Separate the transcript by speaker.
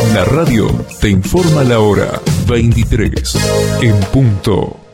Speaker 1: La radio te informa la hora 23 en punto.